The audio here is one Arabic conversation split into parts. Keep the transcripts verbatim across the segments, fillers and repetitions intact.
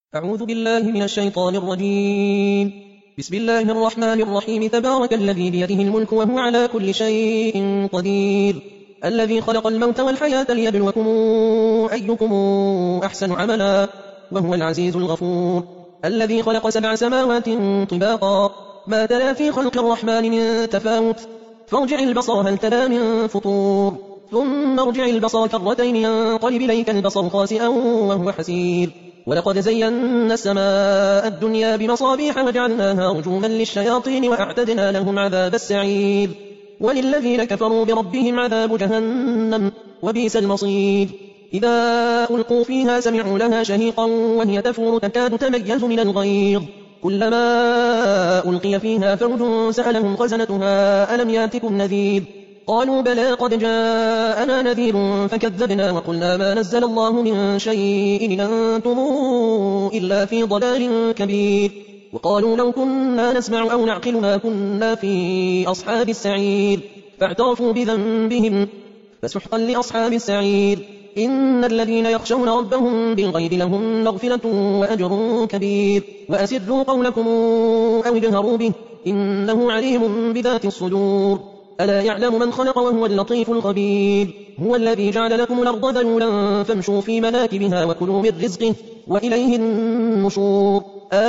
أعوذ بالله من الشيطان الرجيم. بسم الله الرحمن الرحيم. تبارك الذي بيده الملك وهو على كل شيء قدير، الذي خلق الموت والحياة ليبلوكم أيكم أحسن عملا، وهو العزيز الغفور، الذي خلق سبع سماوات طباقا، ما ترى في خلق الرحمن من تفاوت، فارجع البصر هل ترى من فطور، ثم ارجع البصر كرتين ينقلب إليك البصر خاسئا وهو حسير. ولقد زينا السماء الدنيا بمصابيح وجعلناها رجوما للشياطين وأعتدنا لهم عذاب السعير. وللذين كفروا بربهم عذاب جهنم وبئس المصير. إذا ألقوا فيها سمعوا لها شهيقا وهي تفور تكاد تميز من الغيظ، كلما ألقي فيها فوج سألهم خزنتها ألم ياتكم نذير، قالوا بلى قد جاءنا نذير فكذبنا وقلنا ما نزل الله من شيء إن أنتم إلا في ضلال كبير. وقالوا لو كنا نسمع أو نعقل ما كنا في أصحاب السعير، فاعترفوا بذنبهم فسحقا لأصحاب السعير. إن الذين يخشون ربهم بالغيب لهم مغفرة وأجر كبير. وأسروا قولكم أو اجهروا به إنه عليم بذات الصدور. ألا يعلم من خلق وهو اللطيف الخبير. هو الذي جعل لكم الأرض ذلولا فامشوا في مناكبها وكلوا من رزقه وإليه النشور.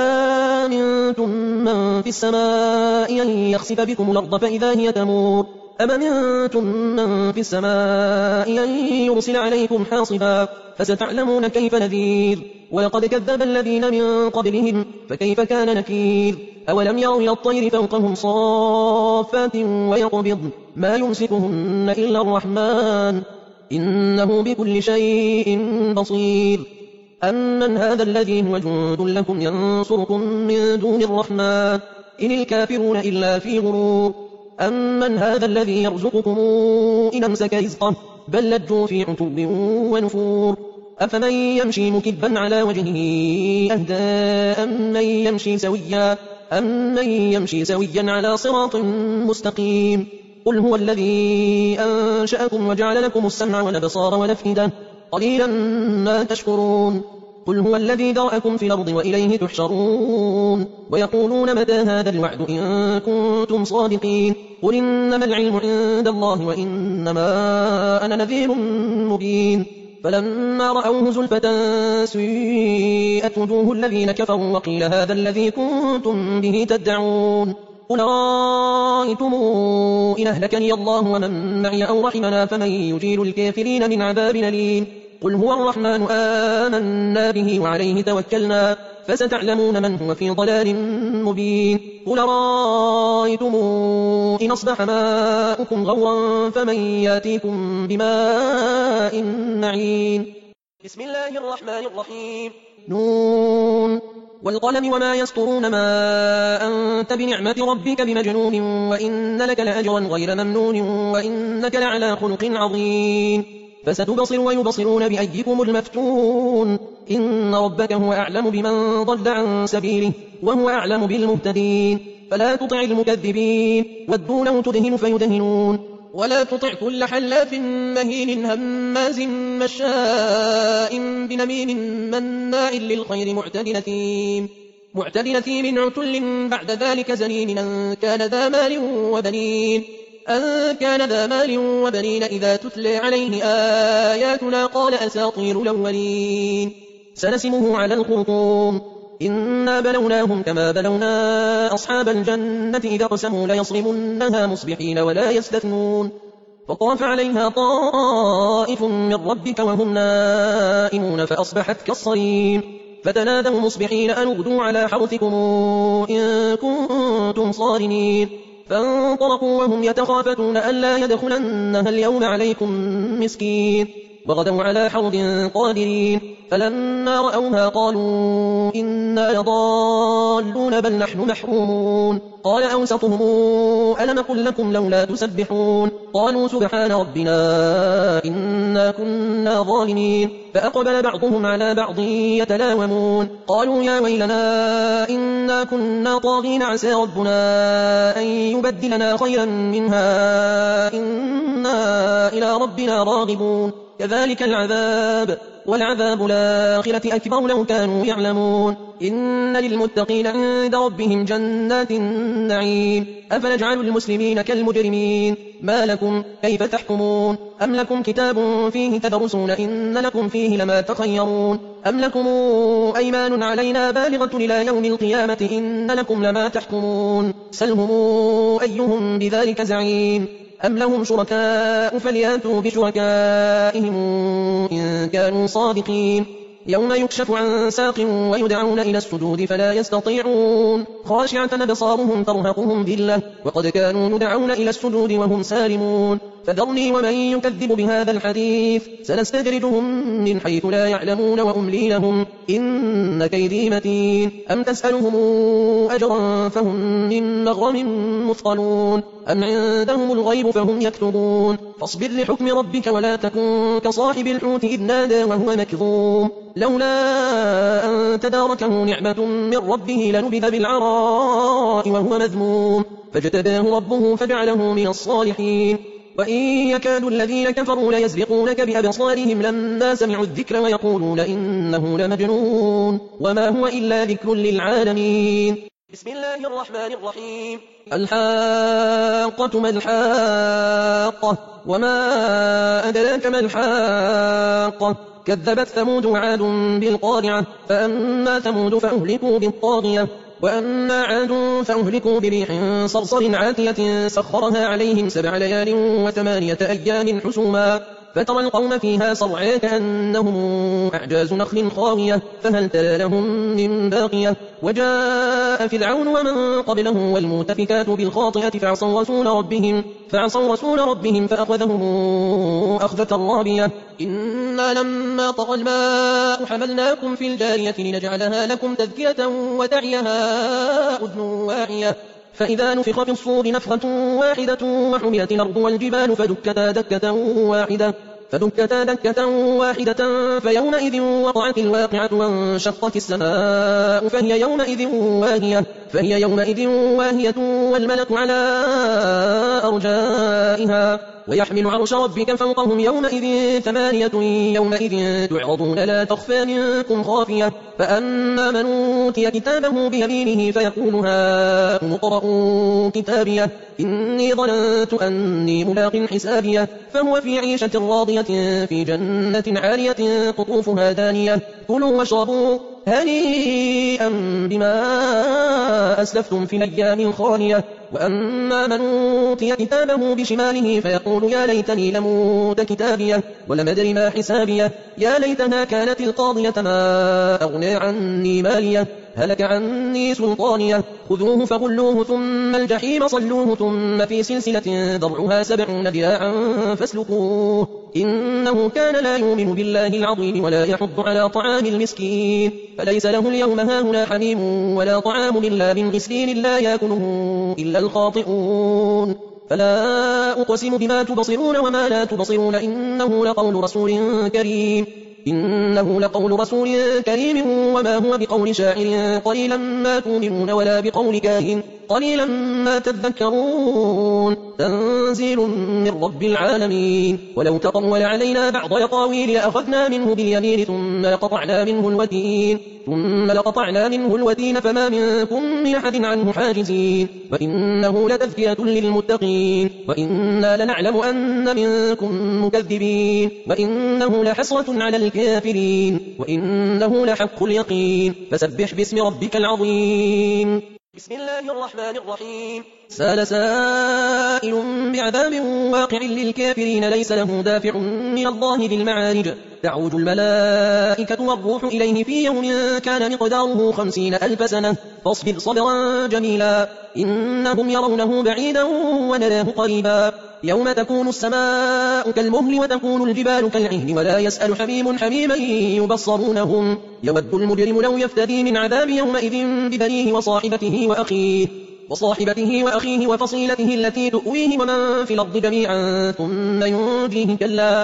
آمنتم من في السماء أن يخسف بكم الأرض فإذا هي تمور، أم أمنتم من في السماء أن يرسل عليكم حاصبا، فستعلمون كيف نذير. ولقد كذب الذين من قبلهم فكيف كان نكير. أولم يروا إلى الطير فوقهم صافات ويقبضن ما يمسكهن إلا الرحمن إنه بكل شيء بصير. أمن هذا الذي هو جند لكم ينصركم من دون الرحمن إن الكافرون إلا في غرور. أمن هذا الذي يرزقكم إن أمسك رزقه بل لجوا في عتو ونفور. أفمن يمشي مكبا على وجهه أهدى أمن يمشي سويا أمن يمشي سويا على صراط مستقيم. قل هو الذي أنشأكم وجعل لكم السمع والأبصار والأفئدة قليلا ما تشكرون. قل هو الذي ذرأكم في الأرض وإليه تحشرون. ويقولون متى هذا الوعد إن كنتم صادقين. قل إنما العلم عند الله وإنما أنا نذير مبين. فلما رأوه زلفة سيئت وجوه الذين كفروا وقيل هذا الذي كنتم به تدعون. قل رأيتم إن أهلكني الله ومن معي أو رحمنا فمن يجير الكافرين من عذاب أليم. قل هو الرحمن آمنا به وعليه توكلنا فستعلمون من هو في ضلال مبين. قل رأيتم إن أصبح ماؤكم غورا فمن ياتيكم بماء معين. بسم الله الرحمن الرحيم. نون والقلم وما يسطرون ما أنت بنعمة ربك بمجنون وإن لك لأجرا غير ممنون وإنك لعلى خلق عظيم. فستبصر ويبصرون بأيكم المفتون. إن ربك هو أعلم بمن ضل عن سبيله وهو أعلم بالمهتدين. فلا تطع المكذبين ودوا لو تدهن فيدهنون. ولا تطع كل حلاف مهين هماز مشاء بنميم مناع للخير معتد أثيم معتد أثيم عتل بعد ذلك زنين أن كان ذا مال وبنين أن كان ذا مال وبنين إذا تتلى عليه آياتنا قال أساطير الأولين. سنسمه على الخرطوم. إنا بلوناهم كما بلونا أصحاب الجنة إذا قسموا ليصرمنها مصبحين ولا يستثنون. فطاف عليها طائف من ربك وهم نائمون فأصبحت كالصريم. فتنادوا مصبحين أن اغدوا على حرثكم إن كنتم صارمين. فانطلقوا وهم يتخافتون ألا يدخلنها اليوم عليكم مسكين. وغدوا على حرد قادرين. فلما رأوها قالوا إنا لضالون بل نحن محرومون. قال أوسطهم ألم قل لكم لولا تسبحون. قالوا سبحان ربنا إنا كنا ظالمين. فأقبل بعضهم على بعض يتلاومون. قالوا يا ويلنا إنا كنا طاغين عسى ربنا أن يبدلنا خيرا منها إنا إلى ربنا راغبون. كذلك العذاب ولعذاب الآخرة أكبر لو كانوا يعلمون إن للمتقين عند ربهم جنات النعيم أفنجعل المسلمين كالمجرمين ما لكم كيف تحكمون أم لكم كتاب فيه تدرسون إن لكم فيه لما تخيرون أم لكم أيمان علينا بالغة إلى يوم القيامة إن لكم لما تحكمون سلهم أيهم بذلك زعيم أم لهم شركاء فلياتوا بشركائهم إن كانوا صادقين يوم يكشف عن ساق ويدعون إلى السجود فلا يستطيعون خاشعة أبصارهم ترهقهم ذلة وقد كانوا يدعون إلى السجود وهم سالمون فذرني ومن يكذب بهذا الحديث سنستدرجهم من حيث لا يعلمون وأملي لهم إن كيدي متين أم تسألهم أجرا فهم من مغرم مثقلون أم عندهم الغيب فهم يكتبون فاصبر لحكم ربك ولا تكن كصاحب الحوت إذ نادى وهو مكظوم لولا أن تداركه نعمة من ربه لنبذ بالعراء وهو مذموم فاجتباه ربه فجعله من الصالحين وإن يكاد الذين كفروا ليزلقونك بأبصارهم لما سمعوا الذكر ويقولون إنه لمجنون وما هو إلا ذكر للعالمين بسم الله الرحمن الرحيم الحاقة ما الحاقة وما أدراك ما الحاقة كذبت ثمود وعاد بالقارعة فأما ثمود فأهلكوا بالطاغية وأما عاد فأهلكوا بريح صرصر عاتية سخرها عليهم سبع ليال وثمانية أيام حسوما فترى القوم فيها صرعى كأنهم أعجاز نخل خاوية فهل ترى لهم من باقية وجاء فرعون ومن قبله والمؤتفكات بالخاطئة فعصوا رسول ربهم فعصوا رسول ربهم فأخذهم أخذة رابية إنا لما طغى الماء حملناكم في الجارية لنجعلها لكم تذكرة وتعيها أذن واعية فإذا نفخ في الصور نفخة واحدة وحملت الأرض والجبال فدكتا دكة واحدة فدكتا دكة واحدة فيومئذ وقعت الواقعة وانشقت السماء فهي يومئذ واهية فهي يومئذ واهية والملك على أرجائها ويحمل عرش ربك فوقهم يومئذ ثمانية يومئذ تعرضون لا تخفى منكم خافية فأما من أوتي كتابه بيمينه فيقول هاؤم اقرءوا كتابيه إني ظننت أني ملاق حسابيه فهو في عيشة راضية في جنة عالية قطوفها دانية كلوا واشربوا هنيئا بما أسلفتم في الأيام الخالية وأما من أوتي كتابه بشماله فيقول يا ليتني لموت كتابيه ولم أدر ما حسابيه يا ليتها كانت القاضية ما أغنى عني ماليه هلك عني سلطانيه خذوه فغلوه ثم الجحيم صلوه ثم في سلسلة ذرعها سبعون ذراعا فاسلكوه إنه كان لا يؤمن بالله العظيم ولا يحض على طعام المسكين فليس له اليوم هاهنا حميم ولا طعام إلا من غسلين لا يأكله إلا الخاطئون فلا أقسم بما تبصرون وما لا تبصرون إنه لقول رسول كريم إنه لقول رسول كريم وما هو بقول شاعر قليلا ما تؤمنون ولا بقول كاهن قليلا ما تذكرون تنزيل من رب العالمين ولو تقول علينا بعض يقاويل لأخذنا منه باليمين ثم لقطعنا منه الوتين ثم لقطعنا منه الوتين فما منكم من أحد عنه حاجزين وإنه لتذكرة للمتقين وإنا لنعلم أن منكم مكذبين وإنه لحسرة على الكافرين وإنه لحق اليقين فسبح باسم ربك العظيم بسم الله الرحمن الرحيم سأل سائل بعذاب واقع للكافرين ليس له دافع من الله ذي المعارج تعوج الملائكة والروح إليه في يوم كان مقداره خمسين ألف سنة فاصبر صبرا جميلا إنهم يرونه بعيدا ونراه قريبا يوم تكون السماء كالمهل وتكون الجبال كالعهن ولا يسأل حميم حميما يبصرونهم يود المجرم لو يفتدي من عذاب يومئذ ببنيه وصاحبته وأخيه وصاحبته وأخيه وفصيلته التي تؤويه ومن في الأرض جميعا ثم ينجيه كلا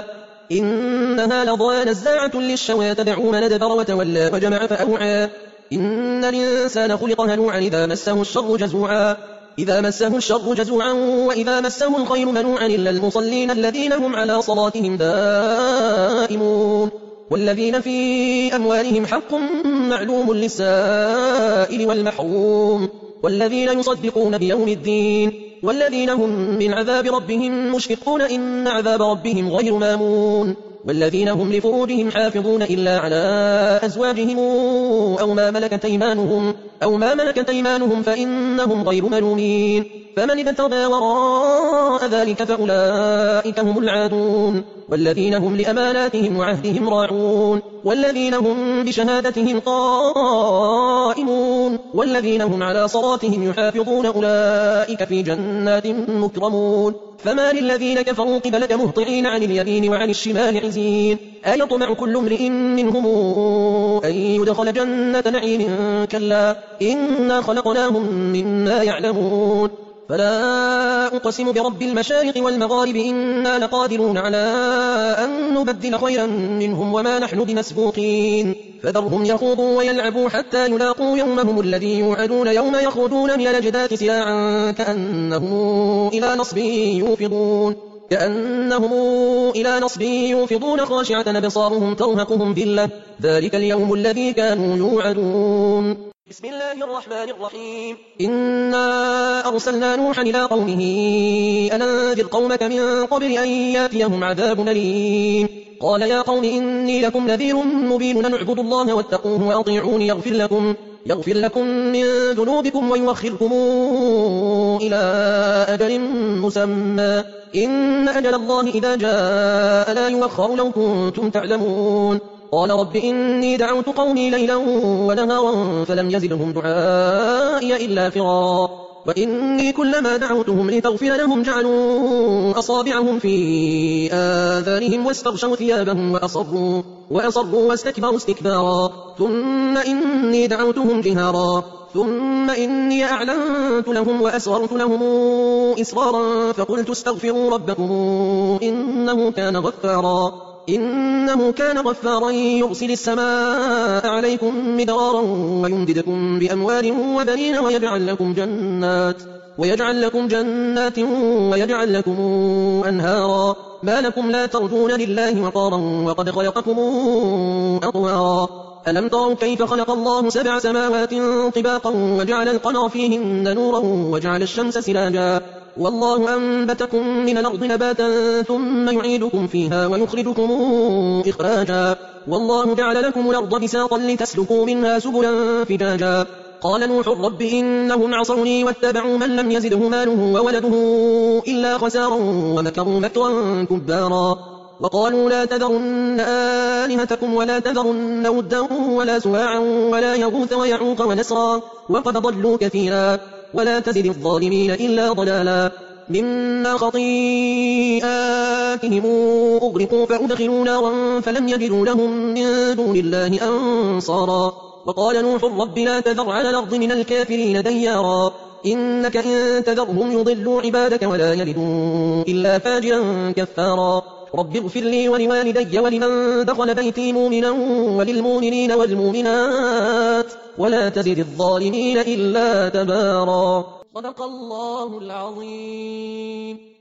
إنها لظى نزاعة للشوى تدعو من أدبر وتولى وجمع فأوعى إن الإنسان خلق هلوعا إذا مسه الشر جزوعا إذا مسه الشر جزوعا وإذا مسه الخير منوعا إلا المصلين الذين هم على صلاتهم دائمون والذين في أموالهم حق معلوم للسائل والمحروم والذين يصدقون بيوم الدين والذين هم من عذاب ربهم مشفقون إن عذاب ربهم غير مامون والذين هم لفروجهم حافظون إلا على أزواجهم أو ما ملكت أيمانهم أو ما ملكت أيمانهم فإنهم غير ملومين فمن ابتغى وراء ذلك فأولئك هم العادون والذين هم لأماناتهم وعهدهم راعون والذين هم بشهادتهم قائمون والذين هم على صلاتهم يحافظون أولئك في جنات مكرمون فما للذين كفروا قبلك مهطعين عن اليمين وعن الشمال عزين أيطمع كل امرئ منهم أن يدخل جنة نعيم كلا إنا خلقناهم مما يعلمون فلا أقسم برب المشارق والمغارب إنا لقادرون على أن نبدل خيرا منهم وما نحن بمسبوقين فذرهم يخوضوا ويلعبوا حتى يلاقوا يومهم الذي يوعدون يوم يخرجون من الأجداث سراعا كأنهم إلى نصب يوفضون كأنهم إلى نصب يوفضون خاشعة أبصارهم ترهقهم ذلة ذلك اليوم الذي كانوا يوعدون بسم الله الرحمن الرحيم إنا أرسلنا نوحا إلى قومه أن أنذر قومك من قبل أن ياتيهم عذاب أليم قال يا قوم إني لكم نذير مبين أن اعبدوا الله واتقوه وأطيعوني يغفر لكم يغفر لكم من ذنوبكم ويؤخركم إلى أجل مسمى إن أجل الله إذا جاء لا يؤخر لو كنتم تعلمون قال رب إني دعوت قومي ليلا ونهارا فلم يزدهم دعائي إلا فرارا وإني كلما دعوتهم لتغفر لهم جعلوا أصابعهم في آذانهم واستغشوا ثيابهم وأصروا, وأصروا واستكبروا استكبارا ثم إني دعوتهم جهارا ثم إني أعلنت لهم وأسررت لهم إسرارا فقلت استغفروا ربكم إنه كان غفارا إنه كان غفارا يرسل السماء عليكم مدرارا ويمددكم بأموال وبنين ويجعل لكم جنات ويجعل لكم جنات ويجعل لكم أنهارا ما لكم لا ترجون لله وقارا وقد خلقكم أطوارا ألم تروا كيف خلق الله سبع سماوات طباقا وجعل القمر فيهن نورا وجعل الشمس سراجا والله أنبتكم من الأرض نباتا ثم يعيدكم فيها ويخرجكم إخراجا والله جعل لكم الأرض بساطا لتسلكوا منها سبلا فجاجا قال نوح رب إنهم عصوني واتبعوا من لم يزده ماله وولده إلا خسارا ومكروا مكرا كبارا وقالوا لا تذرن آلهتكم ولا تذرن ودا ولا سواعا ولا يغوث ويعوق ونسرا وقد ضلوا كثيرا ولا تزد الظالمين إلا ضلالا مما خطيئاتهم أغرقوا فأدخلوا نارا فلم يجدوا لهم من دون الله أنصارا وقال نوح رب لا تذر على الأرض من الكافرين ديارا إنك إن تذرهم يضلوا عبادك ولا يلدوا إلا فاجرا كفارا رب اغفر لي ولوالدي ولمن دخل بيتي مؤمنا وللمؤمنين والمؤمنات ولا تزد الظالمين إلا تبارا صدق الله العظيم.